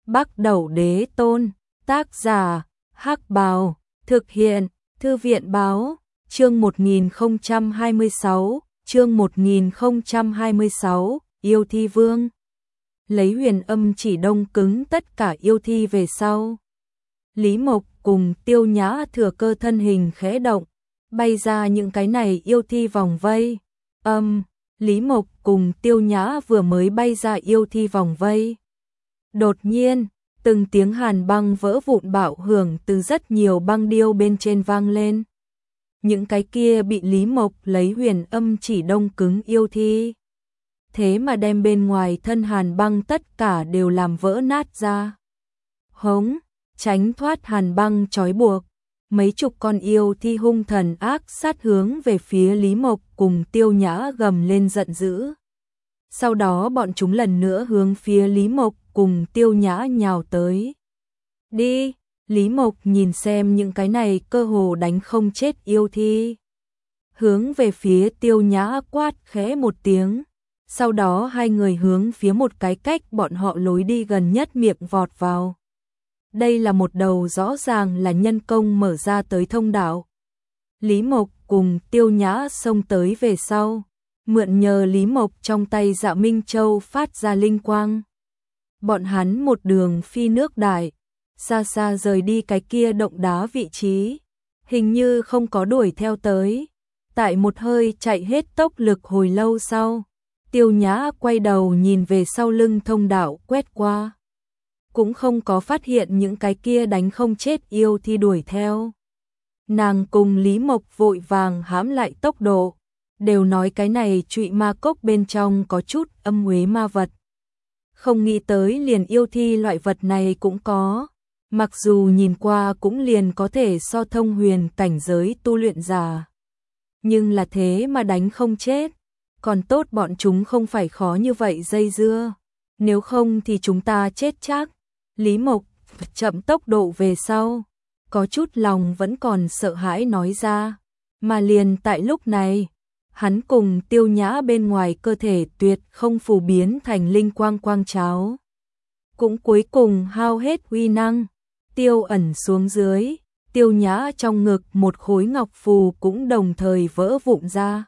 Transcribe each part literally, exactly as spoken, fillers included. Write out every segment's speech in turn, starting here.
Bắc Đẩu Đế Tôn, tác giả, Hắc Bào, thực hiện, Thư viện báo, chương một nghìn không trăm hai mươi sáu, chương một nghìn không trăm hai mươi sáu, yêu thi vương. Lấy huyền âm chỉ đông cứng tất cả yêu thi về sau. Lý Mộc cùng Tiêu Nhã thừa cơ thân hình khẽ động, bay ra những cái này yêu thi vòng vây. Âm, Lý Mộc cùng Tiêu Nhã vừa mới bay ra yêu thi vòng vây. Đột nhiên, từng tiếng hàn băng vỡ vụn bạo hưởng từ rất nhiều băng điêu bên trên vang lên. Những cái kia bị Lý Mộc lấy huyền âm chỉ đông cứng yêu thi. Thế mà đem bên ngoài thân hàn băng tất cả đều làm vỡ nát ra. Hống, tránh thoát hàn băng trói buộc. Mấy chục con yêu thi hung thần ác sát hướng về phía Lý Mộc cùng Tiêu Nhã gầm lên giận dữ. Sau đó bọn chúng lần nữa hướng phía Lý Mộc cùng Tiêu Nhã nhào tới. Đi, Lý Mộc nhìn xem những cái này cơ hồ đánh không chết yêu thi. Hướng về phía Tiêu Nhã quát khẽ một tiếng. Sau đó hai người hướng phía một cái cách bọn họ lối đi gần nhất miệng vọt vào. Đây là một đầu rõ ràng là nhân công mở ra tới thông đạo. Lý Mộc cùng Tiêu Nhã xông tới về sau. Mượn nhờ Lý Mộc trong tay Dạ Minh Châu phát ra linh quang. Bọn hắn một đường phi nước đại, xa xa rời đi cái kia động đá vị trí. Hình như không có đuổi theo tới. Tại một hơi chạy hết tốc lực hồi lâu sau. Tiêu Nhã quay đầu nhìn về sau lưng thông đạo quét qua. Cũng không có phát hiện những cái kia đánh không chết yêu thi đuổi theo. Nàng cùng Lý Mộc vội vàng hãm lại tốc độ. Đều nói cái này trụy ma cốc bên trong có chút âm uế ma vật. Không nghĩ tới liền yêu thi loại vật này cũng có. Mặc dù nhìn qua cũng liền có thể so thông huyền cảnh giới tu luyện giả. Nhưng là thế mà đánh không chết. Còn tốt bọn chúng không phải khó như vậy dây dưa. Nếu không thì chúng ta chết chắc. Lý Mộc chậm tốc độ về sau. Có chút lòng vẫn còn sợ hãi nói ra. Mà liền tại lúc này, hắn cùng Tiêu Nhã bên ngoài cơ thể tuyệt không phù biến thành linh quang quang cháo. Cũng cuối cùng hao hết uy năng. Tiêu ẩn xuống dưới. Tiêu Nhã trong ngực một khối ngọc phù cũng đồng thời vỡ vụn ra.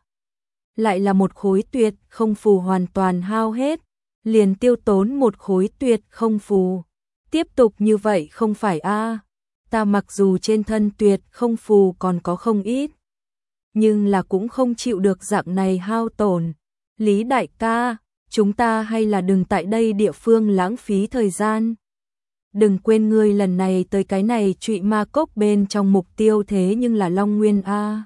Lại là một khối tuyệt không phù hoàn toàn hao hết. Liền tiêu tốn một khối tuyệt không phù. Tiếp tục như vậy không phải a? Ta mặc dù trên thân tuyệt không phù còn có không ít. Nhưng là cũng không chịu được dạng này hao tổn. Lý đại ca, chúng ta hay là đừng tại đây địa phương lãng phí thời gian. Đừng quên ngươi lần này tới cái này trụy ma cốc bên trong mục tiêu thế nhưng là Long Nguyên a.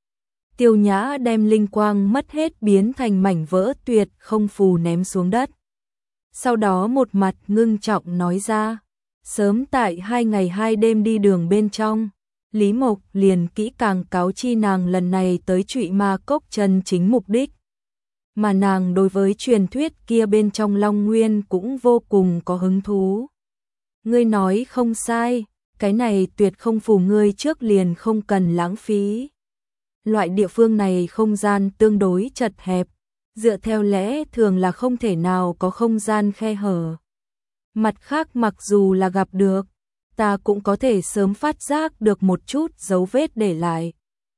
Tiêu Nhã đem linh quang mất hết biến thành mảnh vỡ tuyệt không phù ném xuống đất. Sau đó một mặt ngưng trọng nói ra, sớm tại hai ngày hai đêm đi đường bên trong, Lý Mộc liền kỹ càng cáo chi nàng lần này tới trụy ma cốc chân chính mục đích. Mà nàng đối với truyền thuyết kia bên trong Long Nguyên cũng vô cùng có hứng thú. Ngươi nói không sai, cái này tuyệt không phù ngươi trước liền không cần lãng phí. Loại địa phương này không gian tương đối chật hẹp, dựa theo lẽ thường là không thể nào có không gian khe hở. Mặt khác mặc dù là gặp được, ta cũng có thể sớm phát giác được một chút dấu vết để lại.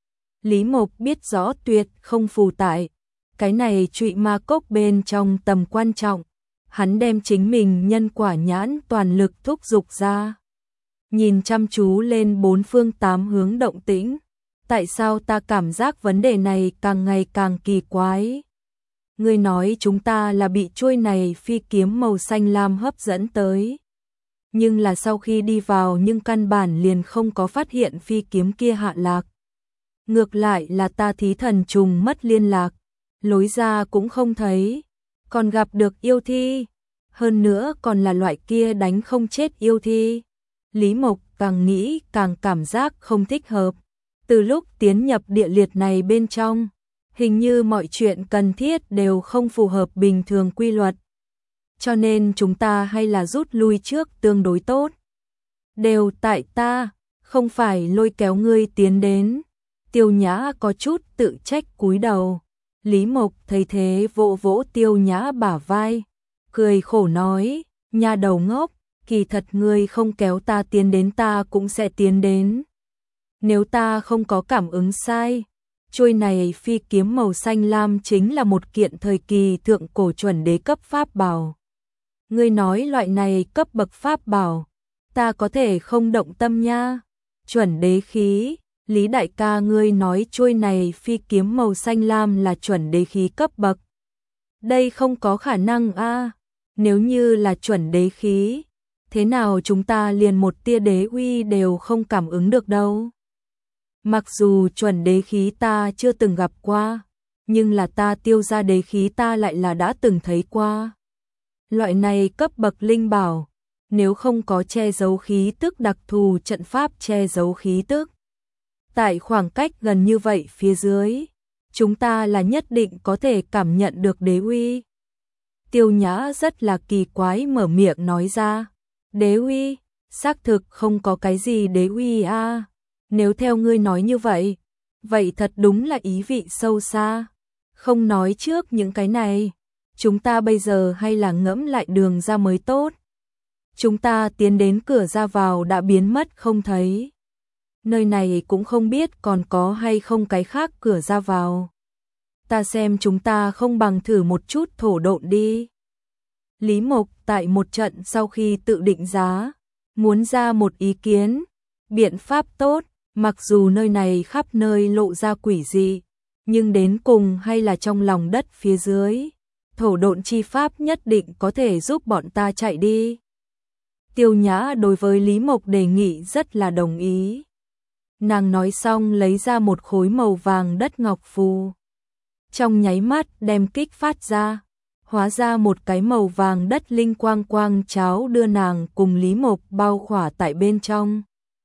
Lý Mộc biết rõ tuyệt không phù tại, cái này trụy ma cốc bên trong tầm quan trọng, hắn đem chính mình nhân quả nhãn toàn lực thúc giục ra. Nhìn chăm chú lên bốn phương tám hướng động tĩnh, tại sao ta cảm giác vấn đề này càng ngày càng kỳ quái? Ngươi nói chúng ta là bị chuôi này phi kiếm màu xanh lam hấp dẫn tới. Nhưng là sau khi đi vào nhưng căn bản liền không có phát hiện phi kiếm kia hạ lạc. Ngược lại là ta thí thần trùng mất liên lạc, lối ra cũng không thấy, còn gặp được yêu thi. Hơn nữa còn là loại kia đánh không chết yêu thi. Lý Mộc càng nghĩ càng cảm giác không thích hợp. Từ lúc tiến nhập địa liệt này bên trong, hình như mọi chuyện cần thiết đều không phù hợp bình thường quy luật. Cho nên chúng ta hay là rút lui trước tương đối tốt. Đều tại ta, không phải lôi kéo ngươi tiến đến. Tiêu Nhã có chút tự trách cúi đầu. Lý Mộc thấy thế vỗ vỗ Tiêu Nhã bả vai, cười khổ nói, nhà đầu ngốc, kỳ thật ngươi không kéo ta tiến đến ta cũng sẽ tiến đến. Nếu ta không có cảm ứng sai, chuôi này phi kiếm màu xanh lam chính là một kiện thời kỳ thượng cổ chuẩn đế cấp pháp bảo. Ngươi nói loại này cấp bậc pháp bảo, ta có thể không động tâm nha. Chuẩn đế khí, Lý đại ca ngươi nói chuôi này phi kiếm màu xanh lam là chuẩn đế khí cấp bậc. Đây không có khả năng a. Nếu như là chuẩn đế khí, thế nào chúng ta liền một tia đế uy đều không cảm ứng được đâu. Mặc dù chuẩn đế khí ta chưa từng gặp qua, nhưng là ta tiêu ra đế khí ta lại là đã từng thấy qua. Loại này cấp bậc linh bảo, nếu không có che giấu khí tức đặc thù trận pháp che giấu khí tức. Tại khoảng cách gần như vậy phía dưới, chúng ta là nhất định có thể cảm nhận được đế uy. Tiêu Nhã rất là kỳ quái mở miệng nói ra, đế uy, xác thực không có cái gì đế uy a. À. Nếu theo ngươi nói như vậy, vậy thật đúng là ý vị sâu xa. Không nói trước những cái này, chúng ta bây giờ hay là ngẫm lại đường ra mới tốt. Chúng ta tiến đến cửa ra vào đã biến mất không thấy. Nơi này cũng không biết còn có hay không cái khác cửa ra vào. Ta xem chúng ta không bằng thử một chút thổ độn đi. Lý Mộc tại một trận sau khi tự định giá, muốn ra một ý kiến, biện pháp tốt, mặc dù nơi này khắp nơi lộ ra quỷ dị, nhưng đến cùng hay là trong lòng đất phía dưới, thổ độn chi pháp nhất định có thể giúp bọn ta chạy đi. Tiêu Nhã đối với Lý Mộc đề nghị rất là đồng ý. Nàng nói xong lấy ra một khối màu vàng đất ngọc phù. Trong nháy mắt đem kích phát ra, hóa ra một cái màu vàng đất linh quang quang cháo đưa nàng cùng Lý Mộc bao khỏa tại bên trong.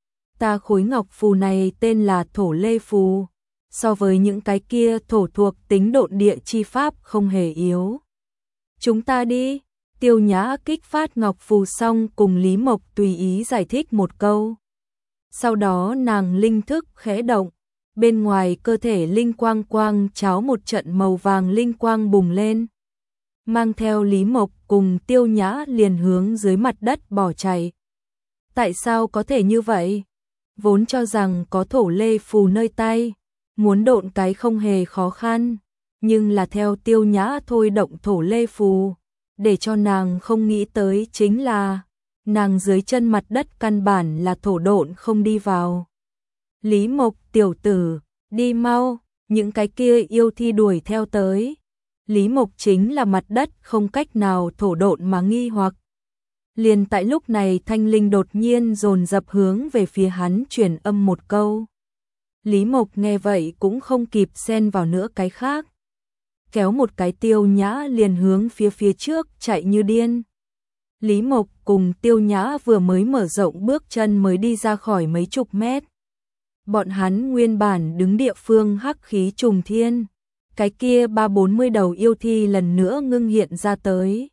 Ta khối ngọc phù này tên là thổ lê phù, so với những cái kia thổ thuộc tính độn địa chi pháp không hề yếu. Chúng ta đi. Tiêu Nhã kích phát ngọc phù xong cùng Lý Mộc tùy ý giải thích một câu. Sau đó nàng linh thức khẽ động, bên ngoài cơ thể linh quang quang cháo một trận màu vàng linh quang bùng lên. Mang theo Lý Mộc cùng Tiêu Nhã liền hướng dưới mặt đất bỏ chạy. Tại sao có thể như vậy? Vốn cho rằng có thổ lê phù nơi tay, muốn độn cái không hề khó khăn, nhưng là theo Tiêu Nhã thôi động thổ lê phù, để cho nàng không nghĩ tới chính là nàng dưới chân mặt đất căn bản là thổ độn không đi vào. Lý Mộc tiểu tử, đi mau, những cái kia yêu thi đuổi theo tới. Lý Mộc chính là mặt đất không cách nào thổ độn mà nghi hoặc. Liền tại lúc này thanh linh đột nhiên dồn dập hướng về phía hắn truyền âm một câu. Lý Mộc nghe vậy cũng không kịp xen vào nữa cái khác. Kéo một cái Tiêu Nhã liền hướng phía phía trước chạy như điên. Lý Mộc cùng Tiêu Nhã vừa mới mở rộng bước chân mới đi ra khỏi mấy chục mét. Bọn hắn nguyên bản đứng địa phương hắc khí trùng thiên. Cái kia ba bốn mươi đầu yêu thi lần nữa ngưng hiện ra tới.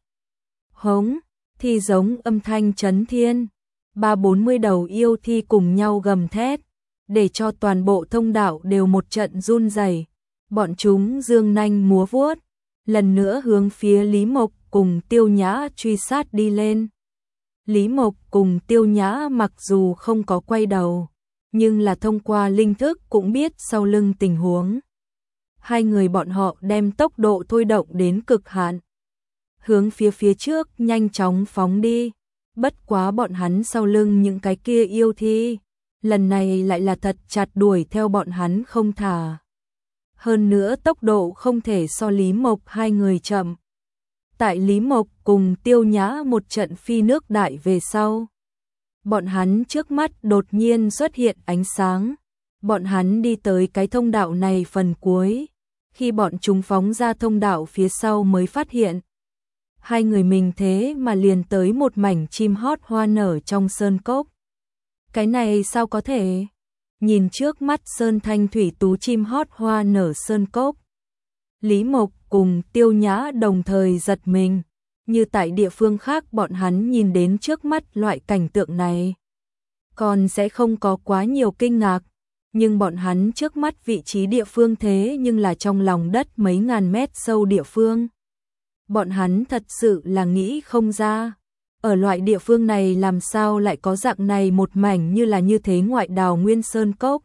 Hống, thi giống âm thanh chấn thiên. Ba bốn mươi đầu yêu thi cùng nhau gầm thét, để cho toàn bộ thông đạo đều một trận run rẩy. Bọn chúng dương nanh múa vuốt, lần nữa hướng phía Lý Mộc cùng Tiêu Nhã truy sát đi lên. Lý Mộc cùng Tiêu Nhã mặc dù không có quay đầu, nhưng là thông qua linh thức cũng biết sau lưng tình huống. Hai người bọn họ đem tốc độ thôi động đến cực hạn, hướng phía phía trước nhanh chóng phóng đi. Bất quá bọn hắn sau lưng những cái kia yêu thi, lần này lại là thật chặt đuổi theo bọn hắn không thả. Hơn nữa tốc độ không thể so Lý Mộc hai người chậm. Tại Lý Mộc cùng Tiêu Nhã một trận phi nước đại về sau, bọn hắn trước mắt đột nhiên xuất hiện ánh sáng. Bọn hắn đi tới cái thông đạo này phần cuối. Khi bọn chúng phóng ra thông đạo phía sau mới phát hiện, hai người mình thế mà liền tới một mảnh chim hót hoa nở trong sơn cốc. Cái này sao có thể? Nhìn trước mắt sơn thanh thủy tú chim hót hoa nở sơn cốc, Lý Mộc cùng Tiêu Nhã đồng thời giật mình, như tại địa phương khác bọn hắn nhìn đến trước mắt loại cảnh tượng này, còn sẽ không có quá nhiều kinh ngạc, nhưng bọn hắn trước mắt vị trí địa phương thế nhưng là trong lòng đất mấy ngàn mét sâu địa phương. Bọn hắn thật sự là nghĩ không ra, Ở loại địa phương này làm sao lại có dạng này một mảnh như là như thế ngoại đào nguyên sơn cốc.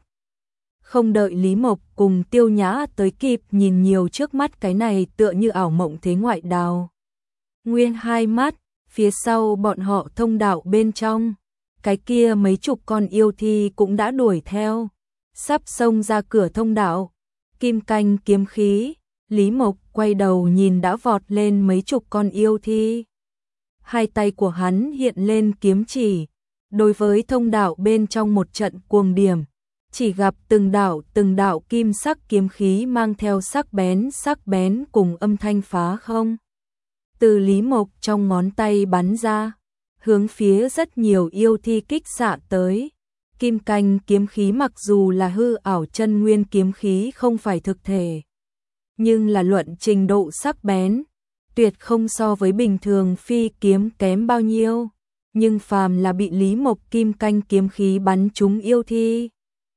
Không đợi Lý Mộc cùng Tiêu Nhã tới kịp nhìn nhiều trước mắt cái này tựa như ảo mộng thế ngoại đào nguyên hai mắt, phía sau bọn họ thông đạo bên trong, cái kia mấy chục con yêu thi cũng đã đuổi theo, sắp xông ra cửa thông đạo, kim canh kiếm khí. Lý Mộc quay đầu nhìn đã vọt lên mấy chục con yêu thi. Hai tay của hắn hiện lên kiếm chỉ, đối với thông đạo bên trong một trận cuồng điểm, chỉ gặp từng đạo từng đạo kim sắc kiếm khí mang theo sắc bén sắc bén cùng âm thanh phá không. Từ Lý Mộc trong ngón tay bắn ra, hướng phía rất nhiều yêu thi kích xạ tới. Kim canh kiếm khí mặc dù là hư ảo chân nguyên kiếm khí không phải thực thể, nhưng là luận trình độ sắc bén, tuyệt không so với bình thường phi kiếm kém bao nhiêu. Nhưng phàm là bị Lý Mộc kim canh kiếm khí bắn trúng yêu thi,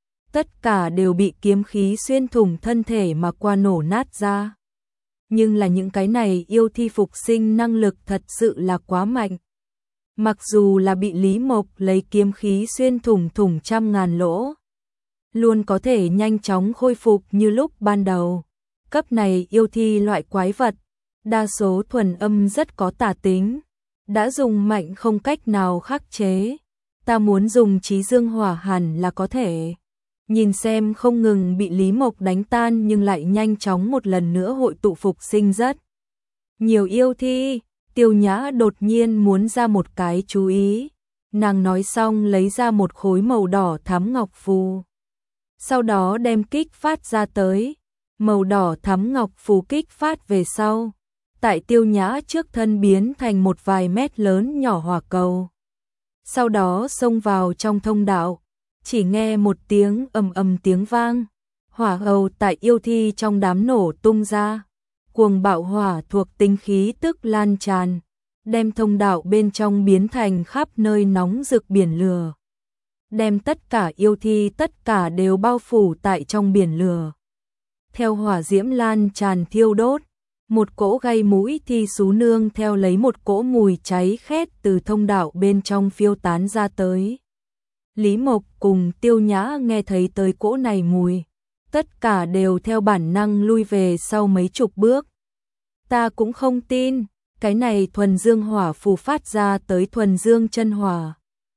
tất cả đều bị kiếm khí xuyên thủng thân thể mà qua nổ nát ra. Nhưng là những cái này yêu thi phục sinh năng lực thật sự là quá mạnh. Mặc dù là bị Lý Mộc lấy kiếm khí xuyên thủng thủng trăm ngàn lỗ, luôn có thể nhanh chóng khôi phục như lúc ban đầu. Cấp này yêu thi loại quái vật, đa số thuần âm rất có tà tính, đã dùng mạnh không cách nào khắc chế. Ta muốn dùng trí dương hỏa hẳn là có thể. Nhìn xem không ngừng bị Lý Mộc đánh tan nhưng lại nhanh chóng một lần nữa hội tụ phục sinh rất nhiều yêu thi. Tiêu Nhã đột nhiên muốn ra một cái chú ý. Nàng nói xong lấy ra một khối màu đỏ thắm ngọc phù. Sau đó đem kích phát ra tới. Màu đỏ thắm ngọc phù kích phát về sau. Tại Tiêu Nhã trước thân biến thành một vài mét lớn nhỏ hỏa cầu. Sau đó xông vào trong thông đạo. Chỉ nghe một tiếng ầm ầm tiếng vang. Hỏa hầu tại yêu thi trong đám nổ tung ra. Cuồng bạo hỏa thuộc tính khí tức lan tràn, đem thông đạo bên trong biến thành khắp nơi nóng rực biển lửa. Đem tất cả yêu thi tất cả đều bao phủ tại trong biển lửa. Theo hỏa diễm lan tràn thiêu đốt, một cỗ gây mũi thi xú nương theo lấy một cỗ mùi cháy khét từ thông đạo bên trong phiêu tán ra tới. Lý Mộc cùng Tiêu Nhã nghe thấy tới cỗ này mùi, tất cả đều theo bản năng lui về sau mấy chục bước. Ta cũng không tin, cái này thuần dương hỏa phù phát ra tới thuần dương chân hỏa.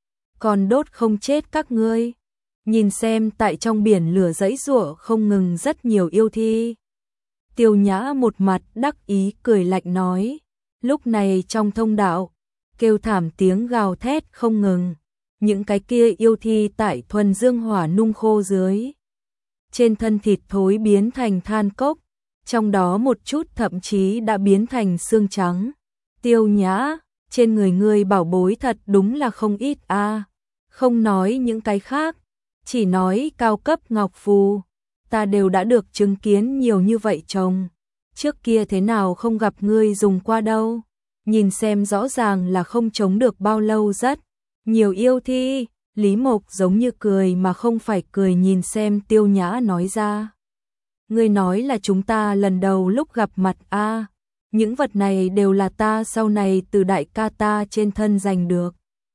Còn đốt không chết các ngươi. Nhìn xem tại trong biển lửa giãy giụa không ngừng rất nhiều yêu thi. Tiêu Nhã một mặt đắc ý cười lạnh nói. Lúc này trong thông đạo, kêu thảm tiếng gào thét không ngừng. Những cái kia yêu thi tại thuần dương hỏa nung khô dưới. Trên thân thịt thối biến thành than cốc, trong đó một chút thậm chí đã biến thành xương trắng. Tiêu Nhã, trên người ngươi bảo bối thật đúng là không ít a. À. Không nói những cái khác, chỉ nói cao cấp ngọc phù, ta đều đã được chứng kiến nhiều như vậy chồng. Trước kia thế nào không gặp ngươi dùng qua đâu, nhìn xem rõ ràng là không chống được bao lâu rất nhiều yêu thi. Lý Mộc giống như cười mà không phải cười nhìn xem Tiêu Nhã nói ra. Ngươi nói là chúng ta lần đầu lúc gặp mặt a, à, những vật này đều là ta sau này từ đại ca ta trên thân giành được.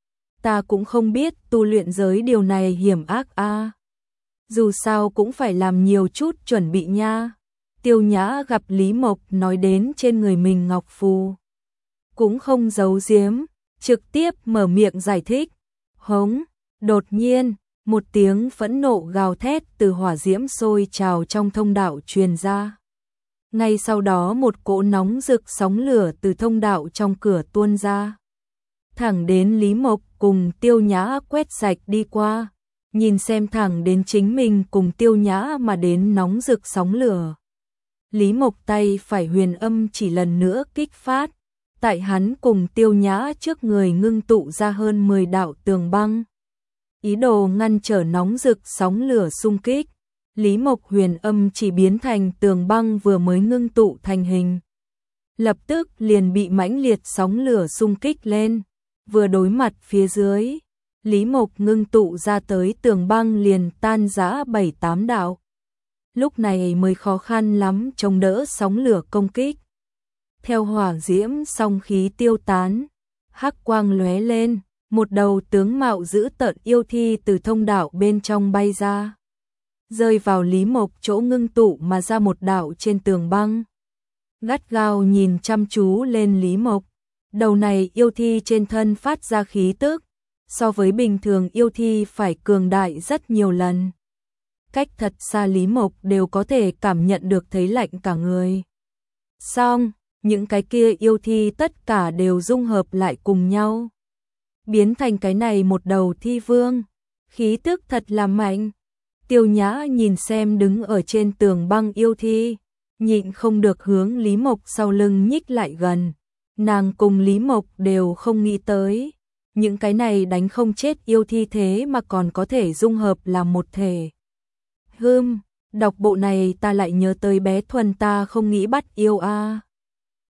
Ta cũng không biết tu luyện giới điều này hiểm ác a. À. Dù sao cũng phải làm nhiều chút chuẩn bị nha. Tiêu Nhã gặp Lý Mộc nói đến trên người mình ngọc phù, cũng không giấu giếm, trực tiếp mở miệng giải thích. Hống, đột nhiên, một tiếng phẫn nộ gào thét từ hỏa diễm sôi trào trong thông đạo truyền ra. Ngay sau đó một cỗ nóng rực sóng lửa từ thông đạo trong cửa tuôn ra. Thẳng đến Lý Mộc cùng Tiêu Nhã quét sạch đi qua, nhìn xem thẳng đến chính mình cùng Tiêu Nhã mà đến nóng rực sóng lửa. Lý Mộc tay phải huyền âm chỉ lần nữa kích phát, tại hắn cùng Tiêu Nhã trước người ngưng tụ ra hơn mười đạo tường băng. Ý đồ ngăn trở nóng rực sóng lửa xung kích, Lý Mộc huyền âm chỉ biến thành tường băng vừa mới ngưng tụ thành hình. Lập tức liền bị mãnh liệt sóng lửa xung kích lên, vừa đối mặt phía dưới, Lý Mộc ngưng tụ ra tới tường băng liền tan rã bảy tám đạo. Lúc này mới khó khăn lắm chống đỡ sóng lửa công kích. Theo hỏa diễm song khí tiêu tán, hắc quang lóe lên, một đầu tướng mạo dữ tợn yêu thi từ thông đạo bên trong bay ra, rơi vào Lý Mộc chỗ ngưng tụ mà ra một đạo trên tường băng. Gắt gao nhìn chăm chú lên Lý Mộc, đầu này yêu thi trên thân phát ra khí tức, so với bình thường yêu thi phải cường đại rất nhiều lần. Cách thật xa Lý Mộc đều có thể cảm nhận được thấy lạnh cả người. Xong, những cái kia yêu thi tất cả đều dung hợp lại cùng nhau, biến thành cái này một đầu thi vương, khí tức thật là mạnh. Tiêu Nhã nhìn xem đứng ở trên tường băng yêu thi, nhịn không được hướng Lý Mộc sau lưng nhích lại gần. Nàng cùng Lý Mộc đều không nghĩ tới, những cái này đánh không chết yêu thi thế mà còn có thể dung hợp làm một thể. Hừm, đọc bộ này ta lại nhớ tới bé Thuần ta không nghĩ bắt yêu a.